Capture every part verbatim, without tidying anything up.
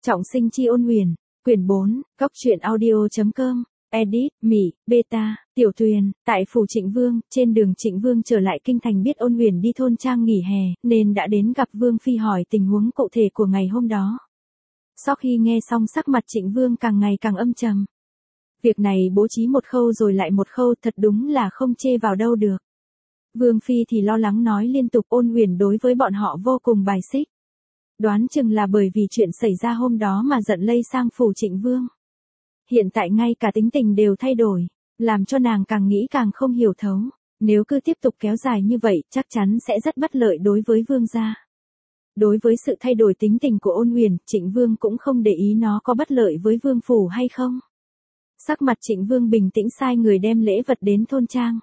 Trọng sinh chi ôn huyền, quyển bốn, góc truyện audio.com, edit, Mỹ, beta, Tiểu Tuyền, tại phủ Trịnh Vương, trên đường Trịnh Vương trở lại kinh thành biết ôn huyền đi thôn trang nghỉ hè, nên đã đến gặp Vương Phi hỏi tình huống cụ thể của ngày hôm đó. Sau khi nghe xong sắc mặt Trịnh Vương càng ngày càng âm trầm. Việc này bố trí một khâu rồi lại một khâu thật đúng là không chê vào đâu được. Vương Phi thì lo lắng nói liên tục ôn huyền đối với bọn họ vô cùng bài xích. Đoán chừng là bởi vì chuyện xảy ra hôm đó mà giận lây sang phủ Trịnh Vương. Hiện tại ngay cả tính tình đều thay đổi, làm cho nàng càng nghĩ càng không hiểu thấu. Nếu cứ tiếp tục kéo dài như vậy chắc chắn sẽ rất bất lợi đối với Vương gia. Đối với sự thay đổi tính tình của ôn huyền, Trịnh Vương cũng không để ý nó có bất lợi với Vương phủ hay không. Sắc mặt Trịnh Vương bình tĩnh sai người đem lễ vật đến thôn trang.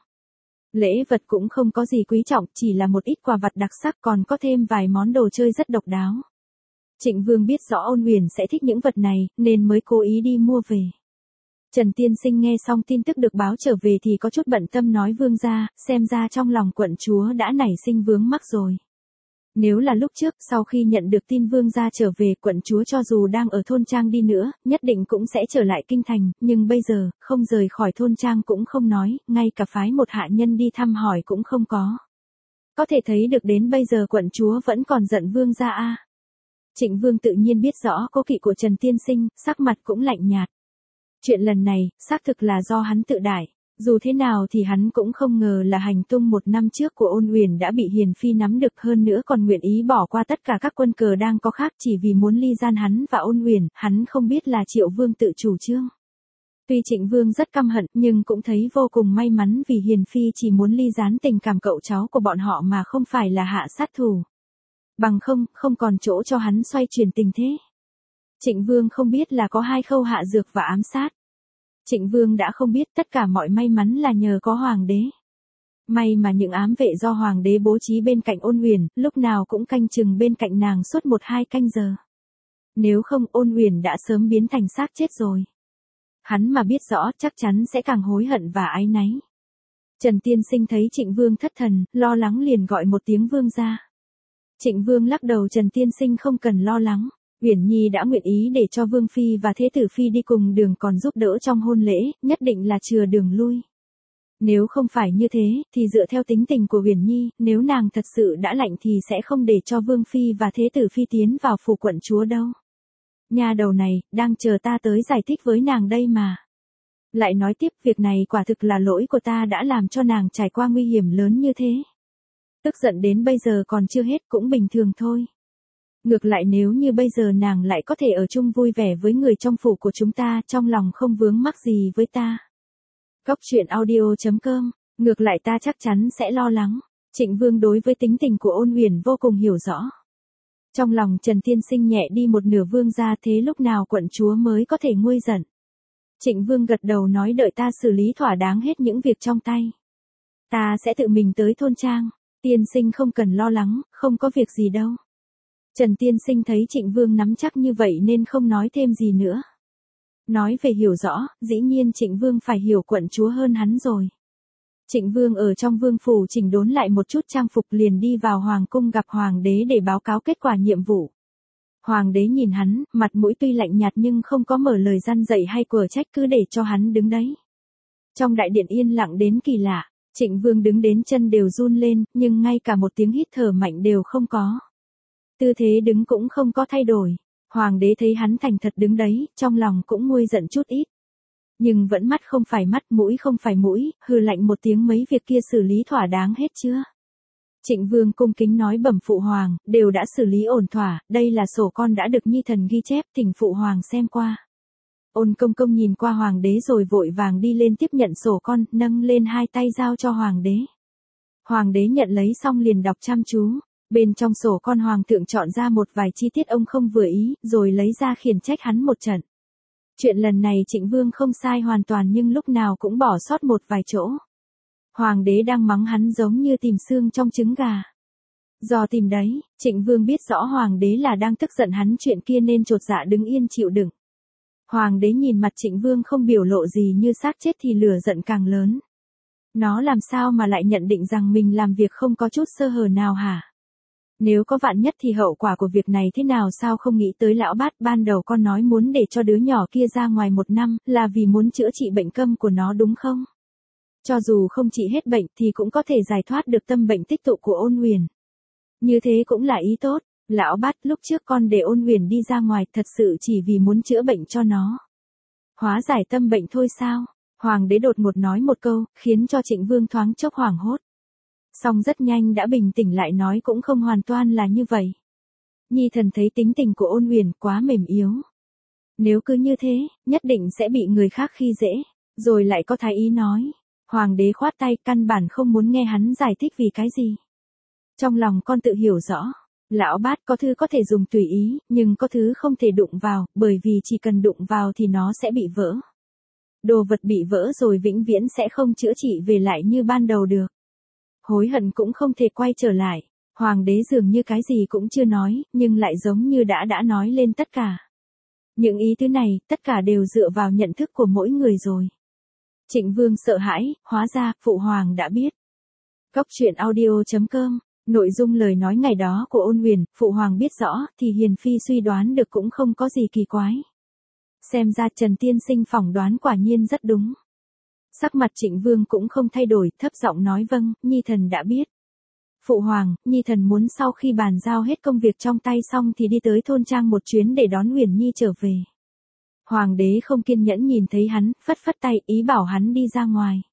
Lễ vật cũng không có gì quý trọng, chỉ là một ít quà vặt đặc sắc còn có thêm vài món đồ chơi rất độc đáo. Trịnh Vương biết rõ ôn huyền sẽ thích những vật này, nên mới cố ý đi mua về. Trần Tiên Sinh nghe xong tin tức được báo trở về thì có chút bận tâm nói Vương gia, xem ra trong lòng quận chúa đã nảy sinh vướng mắc rồi. Nếu là lúc trước, sau khi nhận được tin Vương gia trở về, quận chúa cho dù đang ở thôn trang đi nữa, nhất định cũng sẽ trở lại kinh thành, nhưng bây giờ, không rời khỏi thôn trang cũng không nói, ngay cả phái một hạ nhân đi thăm hỏi cũng không có. Có thể thấy được đến bây giờ quận chúa vẫn còn giận Vương gia a. Trịnh Vương tự nhiên biết rõ cố kỵ của Trần Tiên Sinh, sắc mặt cũng lạnh nhạt. Chuyện lần này, xác thực là do hắn tự đại. Dù thế nào thì hắn cũng không ngờ là hành tung một năm trước của ôn huyền đã bị Hiền Phi nắm được, hơn nữa còn nguyện ý bỏ qua tất cả các quân cờ đang có khác chỉ vì muốn ly gian hắn và ôn huyền, hắn không biết là Triệu Vương tự chủ trương. Tuy Trịnh Vương rất căm hận nhưng cũng thấy vô cùng may mắn vì Hiền Phi chỉ muốn ly gián tình cảm cậu cháu của bọn họ mà không phải là hạ sát thủ. Bằng không, không còn chỗ cho hắn xoay chuyển tình thế. Trịnh Vương không biết là có hai khâu hạ dược và ám sát. Trịnh Vương đã không biết tất cả mọi may mắn là nhờ có Hoàng đế. May mà những ám vệ do Hoàng đế bố trí bên cạnh ôn huyền, lúc nào cũng canh chừng bên cạnh nàng suốt một hai canh giờ. Nếu không ôn huyền đã sớm biến thành xác chết rồi. Hắn mà biết rõ chắc chắn sẽ càng hối hận và áy náy. Trần Tiên Sinh thấy Trịnh Vương thất thần, lo lắng liền gọi một tiếng Vương ra. Trịnh Vương lắc đầu Trần Tiên Sinh không cần lo lắng. Uyển Nhi đã nguyện ý để cho Vương Phi và Thế Tử Phi đi cùng đường còn giúp đỡ trong hôn lễ, nhất định là chừa đường lui. Nếu không phải như thế, thì dựa theo tính tình của Uyển Nhi, nếu nàng thật sự đã lạnh thì sẽ không để cho Vương Phi và Thế Tử Phi tiến vào phủ quận chúa đâu. Nhà đầu này, đang chờ ta tới giải thích với nàng đây mà. Lại nói tiếp, việc này quả thực là lỗi của ta đã làm cho nàng trải qua nguy hiểm lớn như thế. Tức giận đến bây giờ còn chưa hết cũng bình thường thôi. Ngược lại nếu như bây giờ nàng lại có thể ở chung vui vẻ với người trong phủ của chúng ta, trong lòng không vướng mắc gì với ta. Góc truyện audio.com, ngược lại ta chắc chắn sẽ lo lắng. Trịnh Vương đối với tính tình của ôn huyền vô cùng hiểu rõ. Trong lòng Trần Tiên Sinh nhẹ đi một nửa Vương ra, thế lúc nào quận chúa mới có thể nguôi giận. Trịnh Vương gật đầu nói đợi ta xử lý thỏa đáng hết những việc trong tay. Ta sẽ tự mình tới thôn trang. Tiên Sinh không cần lo lắng, không có việc gì đâu. Trần Tiên Sinh thấy Trịnh Vương nắm chắc như vậy nên không nói thêm gì nữa. Nói về hiểu rõ, dĩ nhiên Trịnh Vương phải hiểu quận chúa hơn hắn rồi. Trịnh Vương ở trong vương phủ chỉnh đốn lại một chút trang phục liền đi vào hoàng cung gặp hoàng đế để báo cáo kết quả nhiệm vụ. Hoàng đế nhìn hắn, mặt mũi tuy lạnh nhạt nhưng không có mở lời răn dạy hay quở trách, cứ để cho hắn đứng đấy. Trong đại điện yên lặng đến kỳ lạ, Trịnh Vương đứng đến chân đều run lên, nhưng ngay cả một tiếng hít thở mạnh đều không có. Tư thế đứng cũng không có thay đổi. Hoàng đế thấy hắn thành thật đứng đấy, trong lòng cũng nguôi giận chút ít. Nhưng vẫn mắt không phải mắt, mũi không phải mũi, hừ lạnh một tiếng mấy việc kia xử lý thỏa đáng hết chưa? Trịnh Vương cung kính nói bẩm phụ hoàng, đều đã xử lý ổn thỏa, đây là sổ con đã được Nhi thần ghi chép, thỉnh phụ hoàng xem qua. Ôn công công nhìn qua hoàng đế rồi vội vàng đi lên tiếp nhận sổ con, nâng lên hai tay giao cho hoàng đế. Hoàng đế nhận lấy xong liền đọc chăm chú. Bên trong sổ con hoàng thượng chọn ra một vài chi tiết ông không vừa ý, rồi lấy ra khiển trách hắn một trận. Chuyện lần này Trịnh Vương không sai hoàn toàn nhưng lúc nào cũng bỏ sót một vài chỗ. Hoàng đế đang mắng hắn giống như tìm xương trong trứng gà. Do tìm đấy, Trịnh Vương biết rõ hoàng đế là đang tức giận hắn chuyện kia nên chột dạ đứng yên chịu đựng. Hoàng đế nhìn mặt Trịnh Vương không biểu lộ gì như xác chết thì lửa giận càng lớn. Nó làm sao mà lại nhận định rằng mình làm việc không có chút sơ hở nào hả? Nếu có vạn nhất thì hậu quả của việc này thế nào, sao không nghĩ tới lão bát, ban đầu con nói muốn để cho đứa nhỏ kia ra ngoài một năm, là vì muốn chữa trị bệnh câm của nó đúng không? Cho dù không trị hết bệnh thì cũng có thể giải thoát được tâm bệnh tích tụ của Ôn Huyền. Như thế cũng là ý tốt, lão bát, lúc trước con để Ôn Huyền đi ra ngoài thật sự chỉ vì muốn chữa bệnh cho nó. Hóa giải tâm bệnh thôi sao? Hoàng đế đột ngột nói một câu, khiến cho Trịnh Vương thoáng chốc hoảng hốt. Song rất nhanh đã bình tĩnh lại, nói cũng không hoàn toàn là như vậy. Nhi thần thấy tính tình của Ôn Huyền quá mềm yếu. Nếu cứ như thế, nhất định sẽ bị người khác khi dễ. Rồi lại có thái ý nói. Hoàng đế khoát tay, căn bản không muốn nghe hắn giải thích vì cái gì. Trong lòng con tự hiểu rõ. Lão bát, có thứ có thể dùng tùy ý, nhưng có thứ không thể đụng vào, bởi vì chỉ cần đụng vào thì nó sẽ bị vỡ. Đồ vật bị vỡ rồi vĩnh viễn sẽ không chữa trị về lại như ban đầu được. Hối hận cũng không thể quay trở lại. Hoàng đế dường như cái gì cũng chưa nói, nhưng lại giống như đã đã nói lên tất cả. Những ý tứ này, tất cả đều dựa vào nhận thức của mỗi người rồi. Trịnh Vương sợ hãi, hóa ra, Phụ Hoàng đã biết. Cốc truyện audio chấm com, nội dung lời nói ngày đó của Ôn Huyền, Phụ Hoàng biết rõ, thì Hiền Phi suy đoán được cũng không có gì kỳ quái. Xem ra Trần Tiên Sinh phỏng đoán quả nhiên rất đúng. Sắc mặt Trịnh Vương cũng không thay đổi, thấp giọng nói vâng, Nhi thần đã biết. Phụ Hoàng, Nhi thần muốn sau khi bàn giao hết công việc trong tay xong thì đi tới thôn trang một chuyến để đón Huyền Nhi trở về. Hoàng đế không kiên nhẫn nhìn thấy hắn, phất phất tay, ý bảo hắn đi ra ngoài.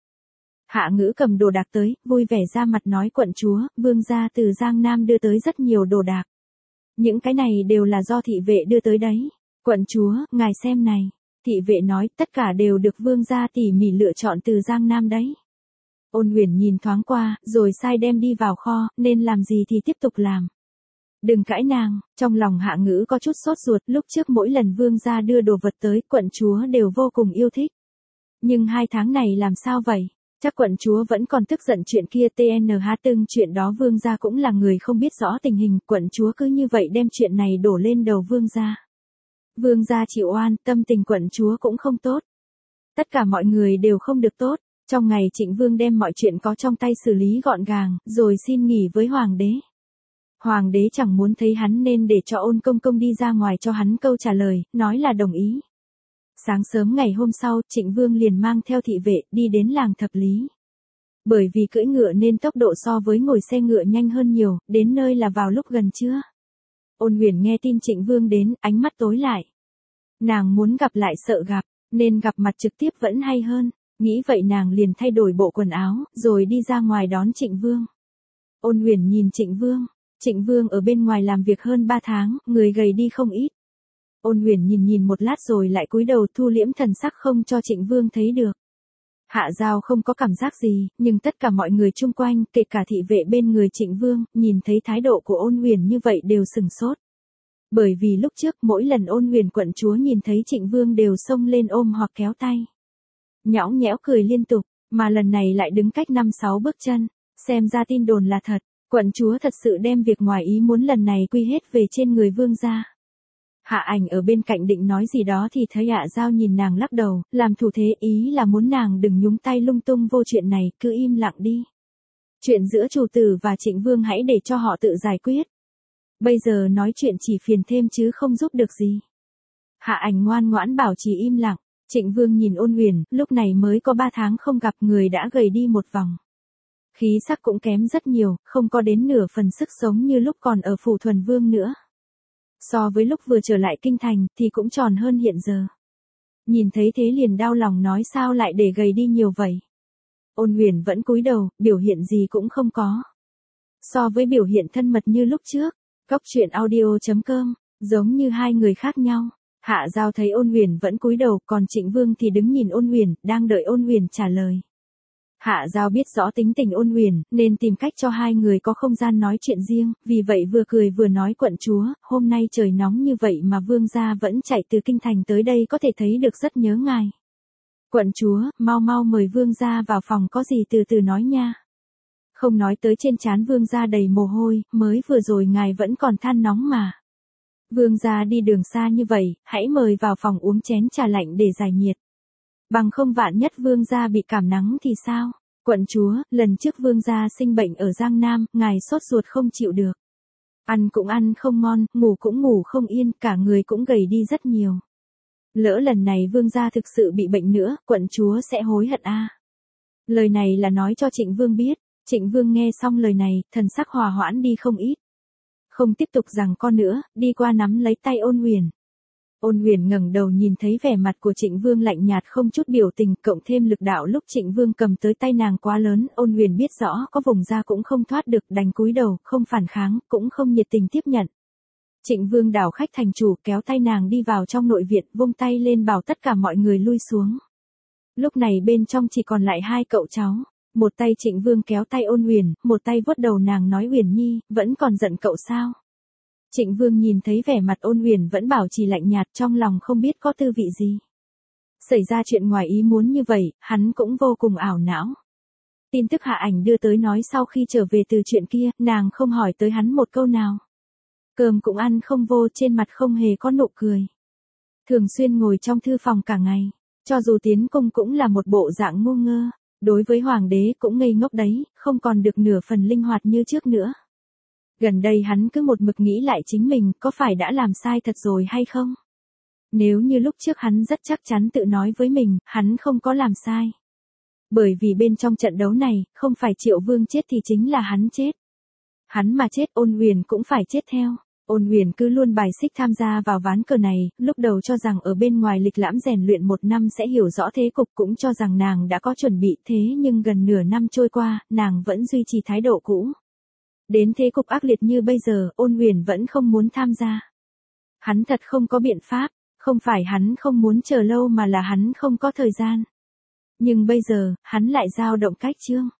Hạ Ngữ cầm đồ đạc tới, vui vẻ ra mặt nói, quận chúa, vương gia từ Giang Nam đưa tới rất nhiều đồ đạc. Những cái này đều là do thị vệ đưa tới đấy. Quận chúa, ngài xem này. Thị vệ nói, tất cả đều được vương gia tỉ mỉ lựa chọn từ Giang Nam đấy. Ôn Huyền nhìn thoáng qua, rồi sai đem đi vào kho, nên làm gì thì tiếp tục làm. Đừng cãi nàng, trong lòng Hạ Ngữ có chút sốt ruột, lúc trước mỗi lần vương gia đưa đồ vật tới, quận chúa đều vô cùng yêu thích. Nhưng hai tháng này làm sao vậy? Chắc quận chúa vẫn còn tức giận chuyện kia, tê en hát từng chuyện đó vương gia cũng là người không biết rõ tình hình, quận chúa cứ như vậy đem chuyện này đổ lên đầu vương gia. Vương gia chịu oan, tâm tình quận chúa cũng không tốt. Tất cả mọi người đều không được tốt. Trong ngày Trịnh Vương đem mọi chuyện có trong tay xử lý gọn gàng, rồi xin nghỉ với Hoàng đế. Hoàng đế chẳng muốn thấy hắn nên để cho Ôn Công Công đi ra ngoài cho hắn câu trả lời, nói là đồng ý. Sáng sớm ngày hôm sau, Trịnh Vương liền mang theo thị vệ đi đến làng Thập Lý. Bởi vì cưỡi ngựa nên tốc độ so với ngồi xe ngựa nhanh hơn nhiều, đến nơi là vào lúc gần trưa. Ôn Huyền nghe tin Trịnh Vương đến, ánh mắt tối lại. Nàng muốn gặp lại sợ gặp, nên gặp mặt trực tiếp vẫn hay hơn. Nghĩ vậy nàng liền thay đổi bộ quần áo, rồi đi ra ngoài đón Trịnh Vương. Ôn Huyền nhìn Trịnh Vương. Trịnh Vương ở bên ngoài làm việc hơn ba tháng, người gầy đi không ít. Ôn Huyền nhìn nhìn một lát rồi lại cúi đầu thu liễm thần sắc không cho Trịnh Vương thấy được. Hạ Giao không có cảm giác gì, nhưng tất cả mọi người chung quanh, kể cả thị vệ bên người Trịnh Vương, nhìn thấy thái độ của Ôn Huyền như vậy đều sừng sốt. Bởi vì lúc trước mỗi lần Ôn Huyền quận chúa nhìn thấy Trịnh Vương đều xông lên ôm hoặc kéo tay. Nhõng nhẽo cười liên tục, mà lần này lại đứng cách năm sáu bước chân, xem ra tin đồn là thật, quận chúa thật sự đem việc ngoài ý muốn lần này quy hết về trên người vương gia. Hạ Ảnh ở bên cạnh định nói gì đó thì thấy Hạ Giao nhìn nàng lắc đầu, làm thủ thế ý là muốn nàng đừng nhúng tay lung tung vô chuyện này, cứ im lặng đi. Chuyện giữa chủ tử và Trịnh Vương hãy để cho họ tự giải quyết. Bây giờ nói chuyện chỉ phiền thêm chứ không giúp được gì. Hạ Ảnh ngoan ngoãn bảo chỉ im lặng. Trịnh Vương nhìn Ôn Huyền, lúc này mới có ba tháng không gặp, người đã gầy đi một vòng. Khí sắc cũng kém rất nhiều, không có đến nửa phần sức sống như lúc còn ở phủ Thuần Vương nữa. So với lúc vừa trở lại kinh thành thì cũng tròn hơn hiện giờ. Nhìn thấy thế liền đau lòng nói sao lại để gầy đi nhiều vậy. Ôn Huyền vẫn cúi đầu, biểu hiện gì cũng không có. So với biểu hiện thân mật như lúc trước, cốc truyện audio chấm com, giống như hai người khác nhau. Hạ Giao thấy Ôn Huyền vẫn cúi đầu, còn Trịnh Vương thì đứng nhìn Ôn Huyền, đang đợi Ôn Huyền trả lời. Hạ Giao biết rõ tính tình Ôn Huyền, nên tìm cách cho hai người có không gian nói chuyện riêng, vì vậy vừa cười vừa nói quận chúa, hôm nay trời nóng như vậy mà vương gia vẫn chạy từ kinh thành tới đây có thể thấy được rất nhớ ngài. Quận chúa, mau mau mời vương gia vào phòng có gì từ từ nói nha. Không nói tới trên trán vương gia đầy mồ hôi, mới vừa rồi ngài vẫn còn than nóng mà. Vương gia đi đường xa như vậy, hãy mời vào phòng uống chén trà lạnh để giải nhiệt. Bằng không vạn nhất vương gia bị cảm nắng thì sao? Quận chúa, lần trước vương gia sinh bệnh ở Giang Nam, ngài sốt ruột không chịu được. Ăn cũng ăn không ngon, ngủ cũng ngủ không yên, cả người cũng gầy đi rất nhiều. Lỡ lần này vương gia thực sự bị bệnh nữa, quận chúa sẽ hối hận a. À. Lời này là nói cho Trịnh Vương biết. Trịnh Vương nghe xong lời này, thần sắc hòa hoãn đi không ít. Không tiếp tục giằng co nữa, đi qua nắm lấy tay Ôn Huyền. Ôn Huyền ngẩng đầu nhìn thấy vẻ mặt của Trịnh Vương lạnh nhạt không chút biểu tình, cộng thêm lực đạo lúc Trịnh Vương cầm tới tay nàng quá lớn, Ôn Huyền biết rõ có vùng ra cũng không thoát được, đành cúi đầu, không phản kháng, cũng không nhiệt tình tiếp nhận. Trịnh Vương đảo khách thành chủ, kéo tay nàng đi vào trong nội viện, vung tay lên bảo tất cả mọi người lui xuống. Lúc này bên trong chỉ còn lại hai cậu cháu. Một tay Trịnh Vương kéo tay Ôn Huyền, một tay vuốt đầu nàng nói Huyền Nhi, vẫn còn giận cậu sao? Trịnh Vương nhìn thấy vẻ mặt Ôn Huyền vẫn bảo trì lạnh nhạt, trong lòng không biết có tư vị gì. Xảy ra chuyện ngoài ý muốn như vậy, hắn cũng vô cùng ảo não. Tin tức Hạ Ảnh đưa tới nói sau khi trở về từ chuyện kia, nàng không hỏi tới hắn một câu nào. Cơm cũng ăn không vô, trên mặt không hề có nụ cười. Thường xuyên ngồi trong thư phòng cả ngày, cho dù tiến cung cũng là một bộ dạng ngu ngơ. Đối với hoàng đế cũng ngây ngốc đấy, không còn được nửa phần linh hoạt như trước nữa. Gần đây hắn cứ một mực nghĩ lại chính mình có phải đã làm sai thật rồi hay không? Nếu như lúc trước hắn rất chắc chắn tự nói với mình, hắn không có làm sai. Bởi vì bên trong trận đấu này, không phải Triệu Vương chết thì chính là hắn chết. Hắn mà chết, Ôn Huyền cũng phải chết theo. Ôn Huyền cứ luôn bài xích tham gia vào ván cờ này, lúc đầu cho rằng ở bên ngoài lịch lãm rèn luyện một năm sẽ hiểu rõ thế cục, cũng cho rằng nàng đã có chuẩn bị, thế nhưng gần nửa năm trôi qua, nàng vẫn duy trì thái độ cũ. Đến thế cục ác liệt như bây giờ, Ôn Huyền vẫn không muốn tham gia. Hắn thật không có biện pháp, không phải hắn không muốn chờ lâu mà là hắn không có thời gian. Nhưng bây giờ, hắn lại dao động cách chương.